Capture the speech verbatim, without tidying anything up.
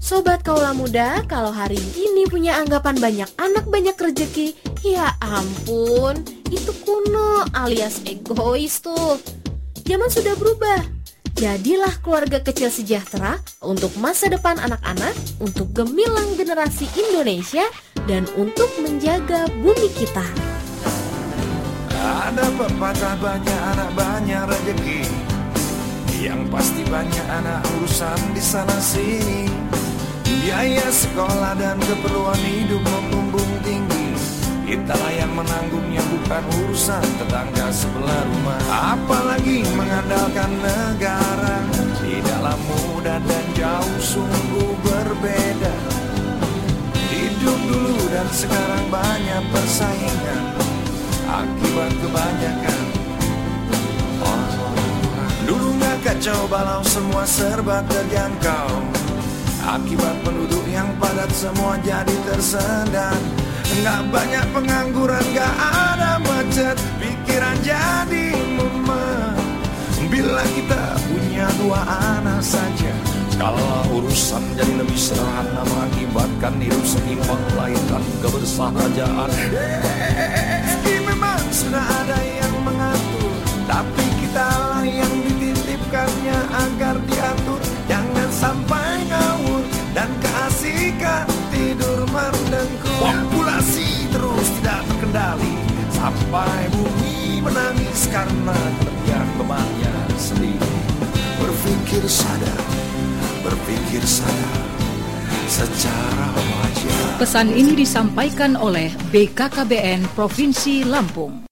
Sobat Kaula Muda, kalau hari ini punya anggapan banyak anak banyak rezeki, ya ampun, itu kuno alias egois tuh. Zaman sudah berubah. Jadilah keluarga kecil sejahtera untuk masa depan anak-anak, untuk gemilang generasi Indonesia, dan untuk menjaga bumi kita. Ada pepatah banyak anak banyak rezeki, yang pasti banyak anak urusan di sana sini. Biaya sekolah dan keperluan hidup membumbung tinggi, kitalah yang menanggungnya, bukan urusan tetangga sebelah rumah. Apalagi mengandalkan negara, tidaklah mudah dan jauh sungguh berbeda. Hidup dulu dan sekarang banyak persaingan, akibat kebanyakan orang-orang. Dulu gak kacau balau, semua serba terjangkau. Akibat penduduk yang padat, semua jadi tersendat. Gak banyak pengangguran, gak ada macet, pikiran jadi mumet. Bila kita punya dua anak saja, kalau urusan jadi lebih sederhana, mengakibatkan hidup seimbang, melahirkan kebersahajaan. Meski memang sudah ada yang mengatur, tapi kitalah yang dititipkannya agar diatur. Jangan sampai ngawur dan keasikan tidur mendengkur. Populasi terus tidak terkendali, sampai bumi menangis karena kelebihan bebannya sendiri. Berpikir sadar, berpikir sadar secara wajar. Pesan ini disampaikan oleh B K K B N Provinsi Lampung.